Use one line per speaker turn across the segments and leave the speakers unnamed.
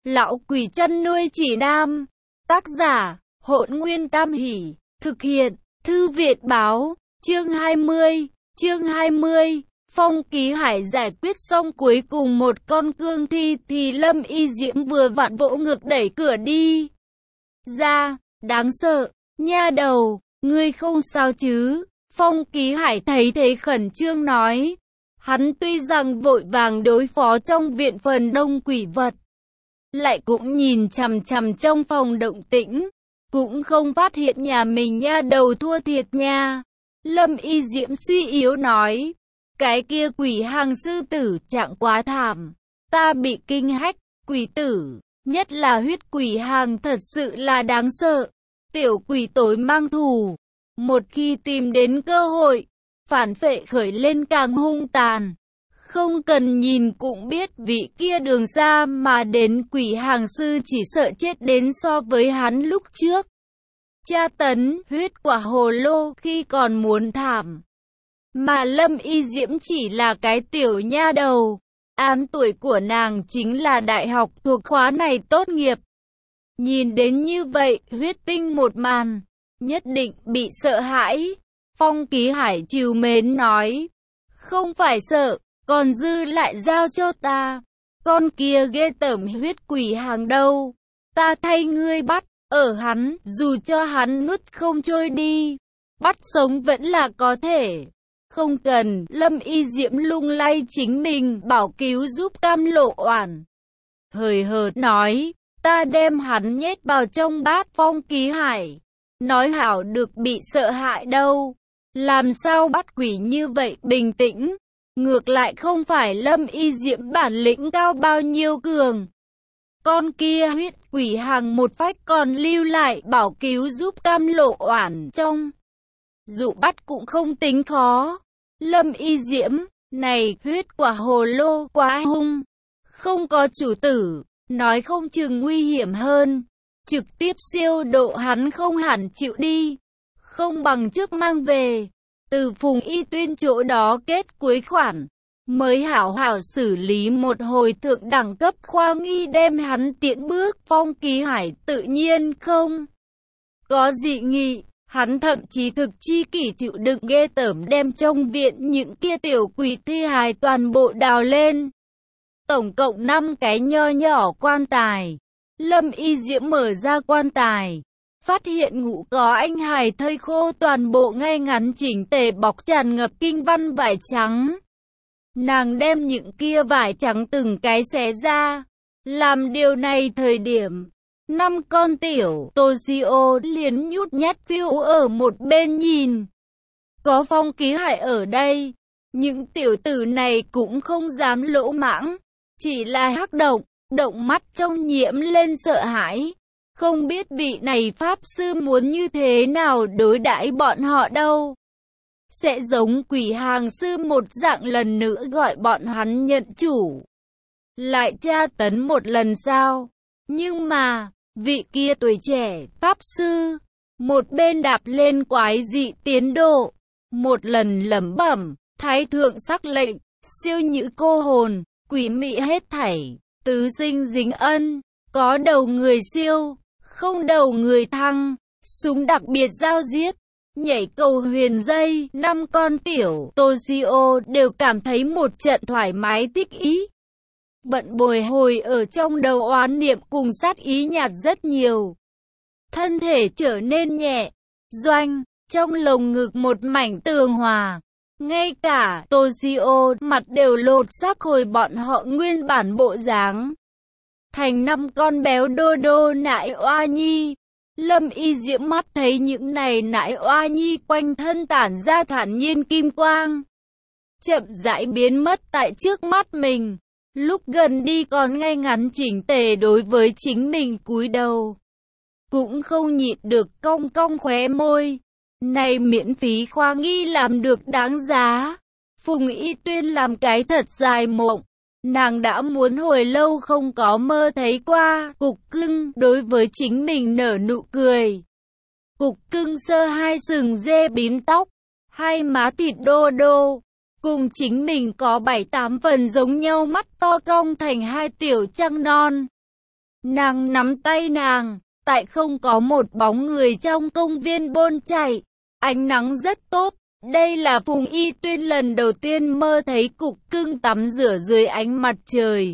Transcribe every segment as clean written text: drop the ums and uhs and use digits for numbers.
Lão quỷ chăn nuôi chỉ nam. Tác giả, Hỗn Nguyên Tam Hỷ. Thực hiện, Thư viện báo. Chương 20. Phong Ký Hải giải quyết xong cuối cùng một con cương thi thì Lâm Y Diễm vừa vặn vỗ ngực đẩy cửa đi ra. Đáng sợ, nha đầu, ngươi không sao chứ? Phong Ký Hải thấy thế khẩn trương nói. Hắn tuy rằng vội vàng đối phó trong viện phần đông quỷ vật, lại cũng nhìn chằm chằm trong phòng động tĩnh, cũng không phát hiện nhà mình nha đầu thua thiệt nha. Lâm Y Diễm suy yếu nói, cái kia quỷ hàng sư tử trạng quá thảm, ta bị kinh hách, quỷ tử, nhất là huyết quỷ hàng thật sự là đáng sợ. Tiểu quỷ tối mang thù, một khi tìm đến cơ hội, phản phệ khởi lên càng hung tàn. Không cần nhìn cũng biết vị kia đường xa mà đến quỷ hàng sư chỉ sợ chết đến so với hắn lúc trước. Tra tấn, huyết quả hồ lô khi còn muốn thảm. Mà Lâm Y Diễm chỉ là cái tiểu nha đầu. Án tuổi của nàng chính là đại học thuộc khóa này tốt nghiệp. Nhìn đến như vậy, huyết tinh một màn, nhất định bị sợ hãi. Phong Ký Hải trìu mến nói, không phải sợ, còn dư lại giao cho ta. Con kia ghê tởm huyết quỷ hàng đâu, ta thay ngươi bắt, ở hắn, dù cho hắn nuốt không trôi đi, bắt sống vẫn là có thể. Không cần, Lâm Y Diễm lung lay chính mình, bảo cứu giúp Cam Lộ Oản. Hời hợt nói, ta đem hắn nhét vào trong bát. Phong Ký Hải nói hảo được bị sợ hãi đâu, làm sao bắt quỷ như vậy bình tĩnh. Ngược lại không phải Lâm Y Diễm bản lĩnh cao bao nhiêu cường. Con kia huyết quỷ hàng một phách còn lưu lại bảo cứu giúp Cam Lộ Oản trong. Dụ bắt cũng không tính khó. Lâm Y Diễm, này huyết quả hồ lô quá hung, không có chủ tử, nói không chừng nguy hiểm hơn. Trực tiếp siêu độ hắn không hẳn chịu đi, không bằng trước mang về, từ Phùng Y Tuyên chỗ đó kết cuối khoản, mới hảo hảo xử lý một hồi thượng đẳng cấp khoa nghi đem hắn tiễn bước. Phong Ký Hải tự nhiên không có dị nghị, hắn thậm chí thực chi kỷ chịu đựng ghê tởm đem trong viện những kia tiểu quỷ thi hài toàn bộ đào lên. Tổng cộng 5 cái nho nhỏ quan tài. Lâm Y Diễm mở ra quan tài, phát hiện ngũ có anh hài thây khô toàn bộ ngay ngắn chỉnh tề bọc tràn ngập kinh văn vải trắng. Nàng đem những kia vải trắng từng cái xé ra. Làm điều này thời điểm, 5 con tiểu Toshio liền nhút nhát phiêu ở một bên nhìn. Có Phong Ký Hải ở đây, những tiểu tử này cũng không dám lỗ mãng, chỉ là hắc động mắt trong nhiễm lên sợ hãi. Không biết vị này pháp sư muốn như thế nào đối đãi bọn họ đâu. Sẽ giống quỷ hàng sư một dạng lần nữa gọi bọn hắn nhận chủ, lại tra tấn một lần sao? Nhưng mà, vị kia tuổi trẻ, pháp sư, một bên đạp lên quái dị tiến độ, một lần lẩm bẩm, thái thượng sắc lệnh, siêu nhữ cô hồn, quỷ mị hết thảy, tứ sinh dính ân, có đầu người siêu, không đầu người thăng, súng đặc biệt giao giết, nhảy cầu huyền dây. 5 con tiểu Toshio đều cảm thấy một trận thoải mái thích ý. Bận bồi hồi ở trong đầu oán niệm cùng sát ý nhạt rất nhiều. Thân thể trở nên nhẹ, doanh, trong lồng ngực một mảnh tường hòa. Ngay cả Toshio mặt đều lột xác hồi bọn họ nguyên bản bộ dáng. Thành 5 con béo đô đô nại oa nhi. Lâm Y Diễm mắt thấy những này nại oa nhi quanh thân tản ra thản nhiên kim quang, chậm rãi biến mất tại trước mắt mình. Lúc gần đi còn ngay ngắn chỉnh tề đối với chính mình cúi đầu, cũng không nhịn được cong cong khóe môi. Này miễn phí khoa nghi làm được đáng giá. Phùng Y Tuyên làm cái thật dài mộng. Nàng đã muốn hồi lâu không có mơ thấy qua. Cục cưng đối với chính mình nở nụ cười. Cục cưng sơ hai sừng dê bím tóc, hai má thịt đô đô, cùng chính mình có 7-8 phần giống nhau, mắt to cong thành hai tiểu trăng non. Nàng nắm tay nàng, tại không có một bóng người trong công viên bôn chạy. Ánh nắng rất tốt. Đây là Phùng Y Tuyên lần đầu tiên mơ thấy cục cưng tắm rửa dưới ánh mặt trời.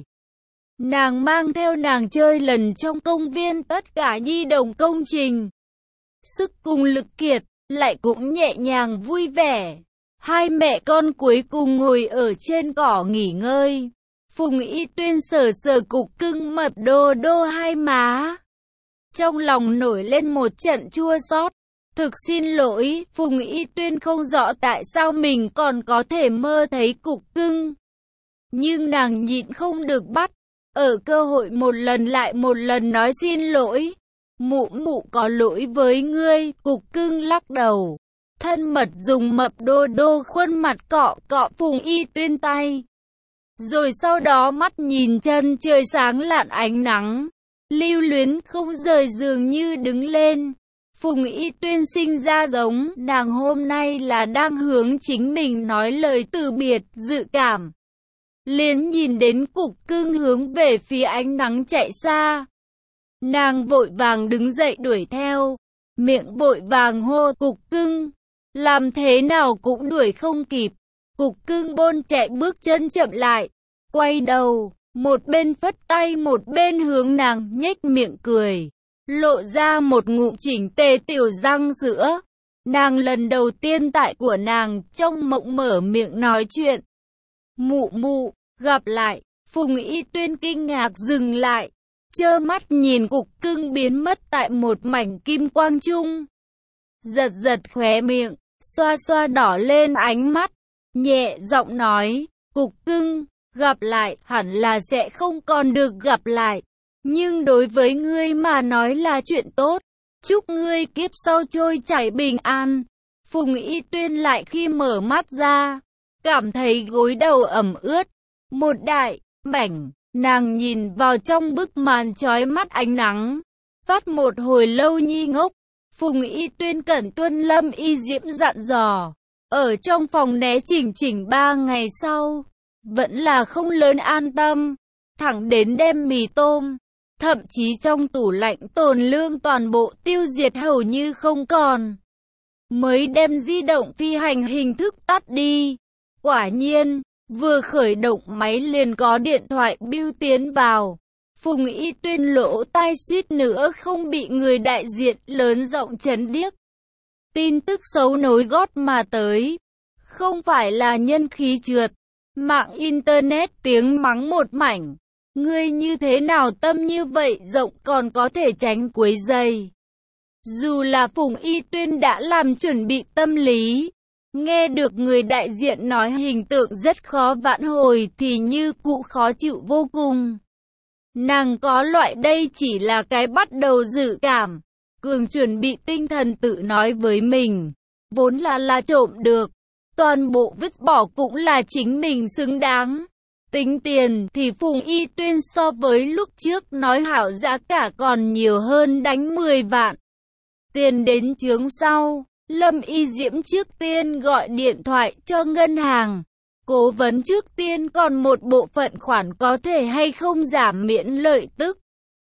Nàng mang theo nàng chơi lần trong công viên tất cả nhi đồng công trình. Sức cùng lực kiệt, lại cũng nhẹ nhàng vui vẻ. Hai mẹ con cuối cùng ngồi ở trên cỏ nghỉ ngơi. Phùng Y Tuyên sờ sờ cục cưng mập đô đô hai má. Trong lòng nổi lên một trận chua xót. Thực xin lỗi, Phùng Y Tuyên không rõ tại sao mình còn có thể mơ thấy cục cưng. Nhưng nàng nhịn không được bắt, ở cơ hội một lần lại một lần nói xin lỗi. Mụ mụ có lỗi với ngươi, cục cưng lắc đầu. Thân mật dùng mập đô đô khuôn mặt cọ cọ Phùng Y Tuyên tay. Rồi sau đó mắt nhìn chân trời sáng lạn ánh nắng. Lưu luyến không rời dường như đứng lên. Phùng Y Tuyên sinh ra giống nàng hôm nay là đang hướng chính mình nói lời từ biệt, dự cảm. Liền nhìn đến cục cưng hướng về phía ánh nắng chạy xa. Nàng vội vàng đứng dậy đuổi theo, miệng vội vàng hô cục cưng. Làm thế nào cũng đuổi không kịp. Cục cưng bôn chạy bước chân chậm lại, quay đầu, một bên phất tay một bên hướng nàng nhếch miệng cười. Lộ ra một ngụm chỉnh tề tiểu răng sữa. Nàng lần đầu tiên tại của nàng trong mộng mở miệng nói chuyện. Mụ mụ, gặp lại. Phùng Y Tuyên kinh ngạc dừng lại, trơ mắt nhìn cục cưng biến mất tại một mảnh kim quang trung. Giật giật khóe miệng, xoa xoa đỏ lên ánh mắt, nhẹ giọng nói, cục cưng, gặp lại hẳn là sẽ không còn được gặp lại. Nhưng đối với ngươi mà nói là chuyện tốt. Chúc ngươi kiếp sau trôi chảy bình an. Phùng Y Tuyên lại khi mở mắt ra, cảm thấy gối đầu ẩm ướt. Một đại, mảnh, nàng nhìn vào trong bức màn chói mắt ánh nắng. Phát một hồi lâu nhi ngốc. Phùng Y Tuyên cẩn tuân Lâm Y Diễm dặn dò. Ở trong phòng né chỉnh 3 ngày sau, vẫn là không lớn an tâm. Thẳng đến đem mì tôm, thậm chí trong tủ lạnh tồn lương toàn bộ tiêu diệt hầu như không còn. Mới đem di động phi hành hình thức tắt đi. Quả nhiên, vừa khởi động máy liền có điện thoại bưu tiến vào. Phùng Y Tuyên lỗ tai suýt nữa không bị người đại diện lớn giọng chấn điếc. Tin tức xấu nối gót mà tới. Không phải là nhân khí trượt. Mạng Internet tiếng mắng một mảnh. Ngươi như thế nào tâm như vậy rộng còn có thể tránh quấy rầy. Dù là Phùng Y Tuyên đã làm chuẩn bị tâm lý. Nghe được người đại diện nói hình tượng rất khó vãn hồi thì như cũ khó chịu vô cùng. Nàng có loại đây chỉ là cái bắt đầu dự cảm. Cường chuẩn bị tinh thần tự nói với mình. Vốn là trộm được. Toàn bộ vứt bỏ cũng là chính mình xứng đáng. Tính tiền thì Phùng Y Tuyên so với lúc trước nói hảo giá cả còn nhiều hơn đánh 10 vạn. Tiền đến chướng sau, Lâm Y Diễm trước tiên gọi điện thoại cho ngân hàng. Cố vấn trước tiên còn một bộ phận khoản có thể hay không giảm miễn lợi tức.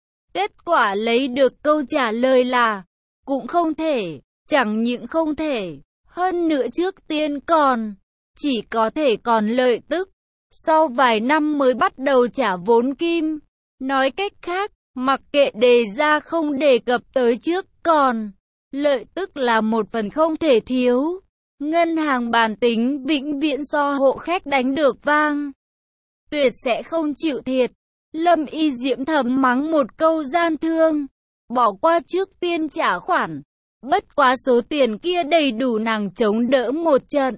Kết quả lấy được câu trả lời là, cũng không thể, chẳng những không thể, hơn nữa trước tiên còn, chỉ có thể còn lợi tức. Sau vài năm mới bắt đầu trả vốn kim. Nói cách khác, mặc kệ đề ra không đề cập tới trước còn, lợi tức là một phần không thể thiếu. Ngân hàng bản tính vĩnh viễn so hộ khách đánh được vang. Tuyệt sẽ không chịu thiệt. Lâm Y Diễm thầm mắng một câu gian thương. Bỏ qua trước tiên trả khoản. Bất quá số tiền kia đầy đủ nàng chống đỡ một trận.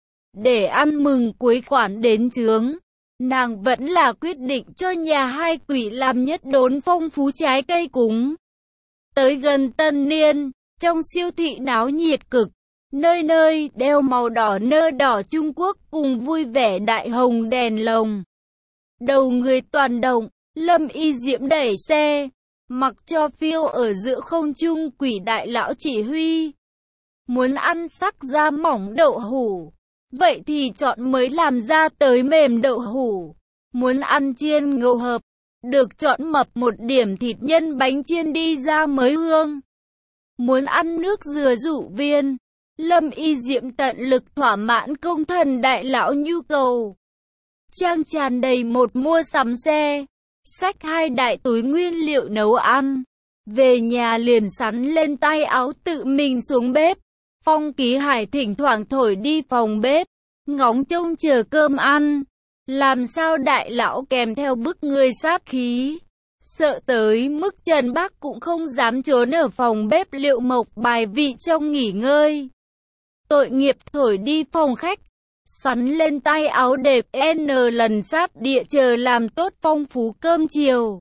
Để ăn mừng cuối khoản đến chướng, nàng vẫn là quyết định cho nhà hai quỷ làm nhất đốn phong phú trái cây cúng. Tới gần tân niên, trong siêu thị náo nhiệt cực, nơi nơi đeo màu đỏ nơ đỏ Trung Quốc cùng vui vẻ đại hồng đèn lồng. Đầu người toàn động, Lâm Y Diễm đẩy xe, mặc cho phiêu ở giữa không trung quỷ đại lão chỉ huy. Muốn ăn sắc da mỏng đậu hủ, vậy thì chọn mới làm ra tới mềm đậu hủ. Muốn ăn chiên ngầu hợp, được chọn mập một điểm thịt nhân bánh chiên đi ra mới hương. Muốn ăn nước dừa dụ viên, Lâm Y Diễm tận lực thỏa mãn công thần đại lão nhu cầu. Trang tràn đầy một mua sắm xe, xách 2 đại túi nguyên liệu nấu ăn. Về nhà liền sắn lên tay áo tự mình xuống bếp. Phong Ký Hải thỉnh thoảng thổi đi phòng bếp, ngóng trông chờ cơm ăn. Làm sao đại lão kèm theo bức người sát khí. Sợ tới mức Trần Bác cũng không dám trốn ở phòng bếp liệu mộc bài vị trong nghỉ ngơi. Tội nghiệp thổi đi phòng khách, sắn lên tay áo đẹp N lần sát địa chờ làm tốt phong phú cơm chiều.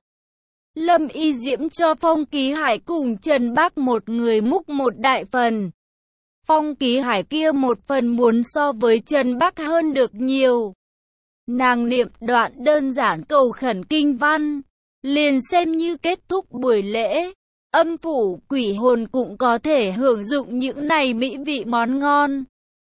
Lâm Y Diễm cho Phong Ký Hải cùng Trần Bác một người múc một đại phần. Phong Ký Hải kia một phần muốn so với Trần Bác hơn được nhiều. Nàng niệm đoạn đơn giản cầu khẩn kinh văn, liền xem như kết thúc buổi lễ. Âm phủ quỷ hồn cũng có thể hưởng dụng những này mỹ vị món ngon.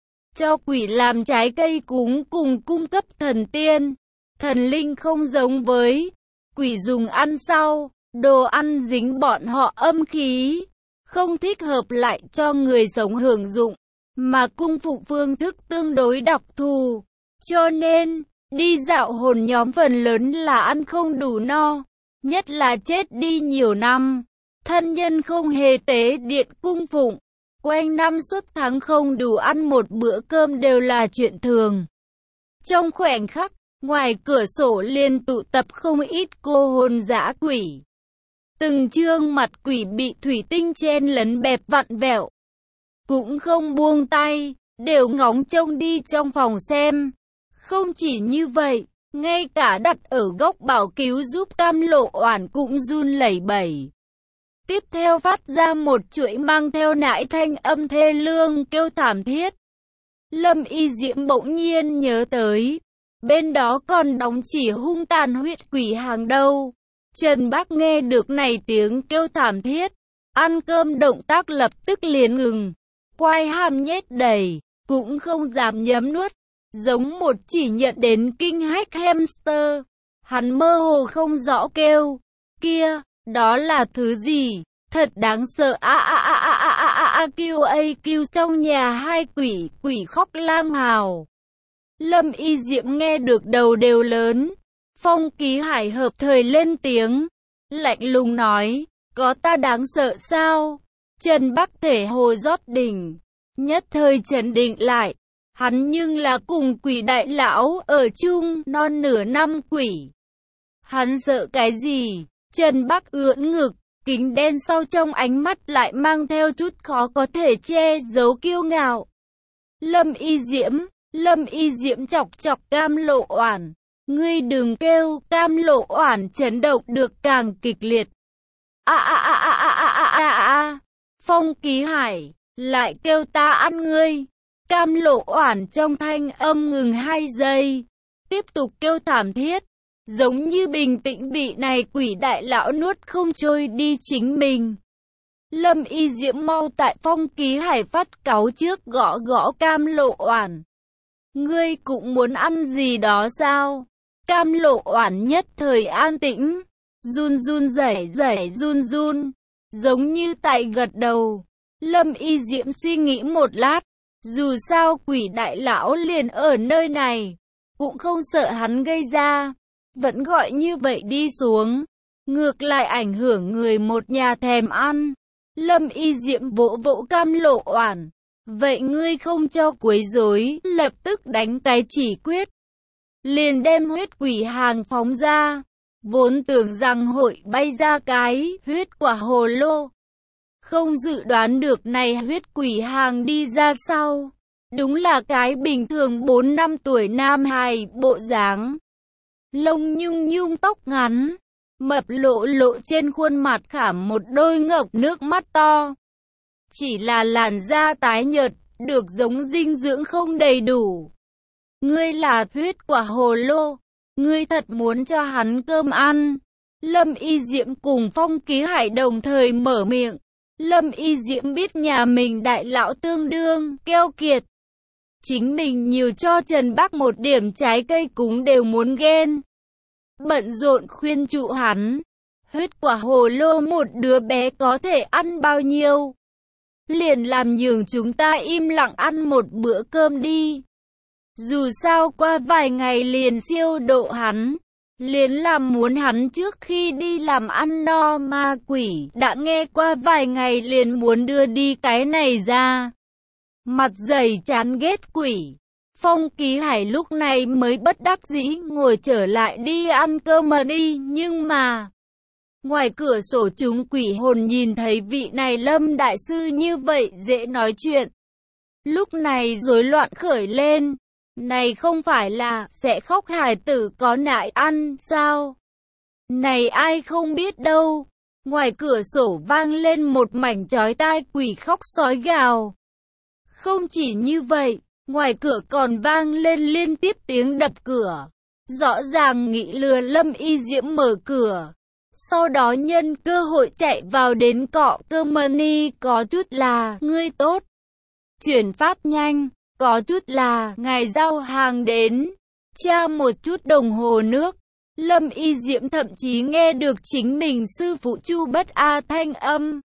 Cho quỷ làm trái cây cúng cùng cung cấp thần tiên. Thần linh không giống với quỷ dùng ăn sau, đồ ăn dính bọn họ âm khí, không thích hợp lại cho người sống hưởng dụng, mà cung phụng phương thức tương đối đặc thù. Cho nên, đi dạo hồn nhóm phần lớn là ăn không đủ no, nhất là chết đi nhiều năm. Thân nhân không hề tế điện cung phụng, quanh năm suốt tháng không đủ ăn một bữa cơm đều là chuyện thường. Trong khoảnh khắc, ngoài cửa sổ liền tụ tập không ít cô hồn dã quỷ. Từng trương mặt quỷ bị thủy tinh chen lấn bẹp vặn vẹo, cũng không buông tay, đều ngóng trông đi trong phòng xem. Không chỉ như vậy, ngay cả đặt ở góc bảo cứu giúp Cam Lộ Oản cũng run lẩy bẩy. Tiếp theo phát ra một chuỗi mang theo nãi thanh âm thê lương kêu thảm thiết. Lâm Y Diễm bỗng nhiên nhớ tới, bên đó còn đóng chỉ hung tàn huyết quỷ hàng đâu. Trần Bác nghe được này tiếng kêu thảm thiết, ăn cơm động tác lập tức liền ngừng, quai hàm nhét đầy, cũng không dám nhấm nuốt, giống một chỉ nhận đến kinh hách hamster. Hắn mơ hồ không rõ kêu, kia, đó là thứ gì? Thật đáng sợ kêu trong nhà hai quỷ khóc lang hào. Lâm Y Diễm nghe được đầu đều lớn. Phong Ký Hải hợp thời lên tiếng, lạnh lùng nói, có ta đáng sợ sao? Trần Bác thể hồ rót đỉnh, nhất thời trấn định lại. Hắn nhưng là cùng quỷ đại lão ở chung non nửa năm quỷ. Hắn sợ cái gì? Trần Bác ưỡn ngực, kính đen sau trong ánh mắt lại mang theo chút khó có thể che giấu kiêu ngạo. Lâm Y Diễm chọc chọc Cam Lộ Oản. Ngươi đừng kêu. Cam Lộ Oản chấn động được càng kịch liệt. Phong Ký Hải, lại kêu ta ăn ngươi. Cam Lộ Oản trong thanh âm ngừng 2 giây, tiếp tục kêu thảm thiết, giống như bình tĩnh bị này quỷ đại lão nuốt không trôi đi chính mình. Lâm Y Diễm mau tại Phong Ký Hải phát cáu trước gõ gõ Cam Lộ Oản. Ngươi cũng muốn ăn gì đó sao? Cam Lộ Oản nhất thời an tĩnh, run run, giống như tại gật đầu. Lâm Y Diễm suy nghĩ một lát, dù sao quỷ đại lão liền ở nơi này, cũng không sợ hắn gây ra, vẫn gọi như vậy đi xuống, ngược lại ảnh hưởng người một nhà thèm ăn. Lâm Y Diễm vỗ vỗ Cam Lộ Oản, vậy ngươi không cho quấy rối, lập tức đánh cái chỉ quyết. Liền đem huyết quỷ hàng phóng ra, vốn tưởng rằng hội bay ra cái huyết quả hồ lô. Không dự đoán được này huyết quỷ hàng đi ra sau, đúng là cái bình thường 4 năm tuổi nam hài bộ dáng. Lông nhung tóc ngắn, mập lộ trên khuôn mặt khảm một đôi ngọc nước mắt to. Chỉ là làn da tái nhợt, được giống dinh dưỡng không đầy đủ. Ngươi là huyết quả hồ lô, ngươi thật muốn cho hắn cơm ăn. Lâm Y Diễm cùng Phong Ký Hải đồng thời mở miệng. Lâm Y Diễm biết nhà mình đại lão tương đương keo kiệt. Chính mình nhiều cho Trần Bác một điểm trái cây cúng đều muốn ghen. bận rộn khuyên trụ hắn. Huyết quả hồ lô một đứa bé có thể ăn bao nhiêu? Liền làm nhường chúng ta im lặng ăn một bữa cơm đi. Dù sao qua vài ngày liền siêu độ hắn. Liền làm muốn hắn trước khi đi làm ăn no, ma quỷ đã nghe qua vài ngày liền muốn đưa đi cái này ra. Mặt dày chán ghét quỷ. Phong Ký Hải lúc này mới bất đắc dĩ ngồi trở lại đi ăn cơm mà đi, nhưng mà ngoài cửa sổ chúng quỷ hồn nhìn thấy vị này Lâm đại sư như vậy dễ nói chuyện. Lúc này rối loạn khởi lên. Này không phải là sẽ khóc hài tử có nại ăn sao? Này ai không biết đâu. Ngoài cửa sổ vang lên một mảnh chói tai quỷ khóc sói gào. Không chỉ như vậy, ngoài cửa còn vang lên liên tiếp tiếng đập cửa. Rõ ràng nghĩ lừa Lâm Y Diễm mở cửa. Sau đó nhân cơ hội chạy vào đến cọ cơ mani, có chút là ngươi tốt. Chuyển phát nhanh, có chút là ngài giao hàng đến. Tra một chút đồng hồ nước. Lâm Y Diễm thậm chí nghe được chính mình sư phụ Chu Bất A thanh âm.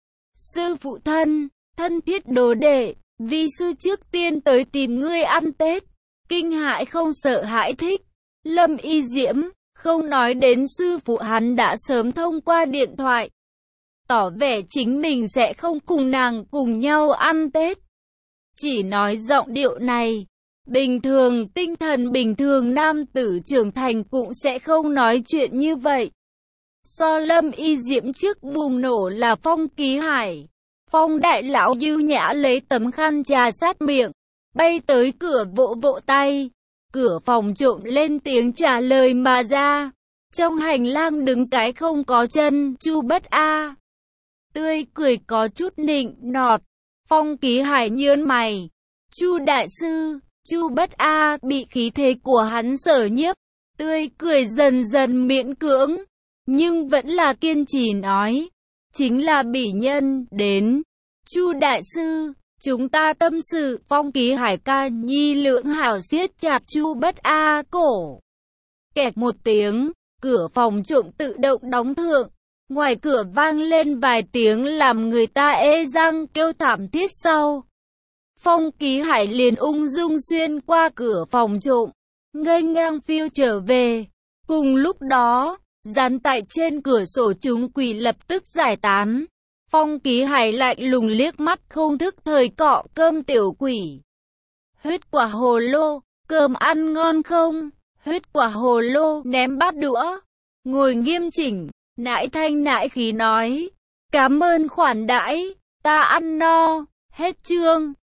Sư phụ thân thiết đồ đệ, vi sư trước tiên tới tìm ngươi ăn Tết. Kinh hãi không sợ hãi thích. Lâm Y Diễm không nói đến sư phụ hắn đã sớm thông qua điện thoại, tỏ vẻ chính mình sẽ không cùng nàng cùng nhau ăn Tết. Chỉ nói giọng điệu này, bình thường tinh thần bình thường nam tử trưởng thành cũng sẽ không nói chuyện như vậy. So Lâm Y Diễm trước bùng nổ là Phong Ký Hải. Phong đại lão ưu nhã lấy tấm khăn trà sát miệng, bay tới cửa vỗ vỗ tay. Cửa phòng trộm lên tiếng trả lời mà ra. Trong hành lang đứng cái không có chân, Chu Bất A. Tươi cười có chút nịnh nọt. Phong Ký Hải nhớn mày. Chu đại sư, Chu Bất A bị khí thế của hắn sở nhiếp. Tươi cười dần dần miễn cưỡng, nhưng vẫn là kiên trì nói. Chính là bỉ nhân, đến. Chu đại sư, chúng ta tâm sự. Phong Ký Hải ca nhi lưỡng hảo siết chặt Chu Bất A cổ. Kẹt một tiếng, cửa phòng trộm tự động đóng thượng. Ngoài cửa vang lên vài tiếng làm người ta ê răng kêu thảm thiết sau. Phong Ký Hải liền ung dung xuyên qua cửa phòng trộm, nghênh ngang phiêu trở về. Cùng lúc đó, dán tại trên cửa sổ chúng quỷ lập tức giải tán. Phong Ký Hải lạnh lùng liếc mắt không thức thời cọ cơm tiểu quỷ. Huyết quả hồ lô, cơm ăn ngon không? Huyết quả hồ lô ném bát đũa, ngồi nghiêm chỉnh, nãi thanh nãi khí nói. Cảm ơn khoản đãi, ta ăn no. Hết chương.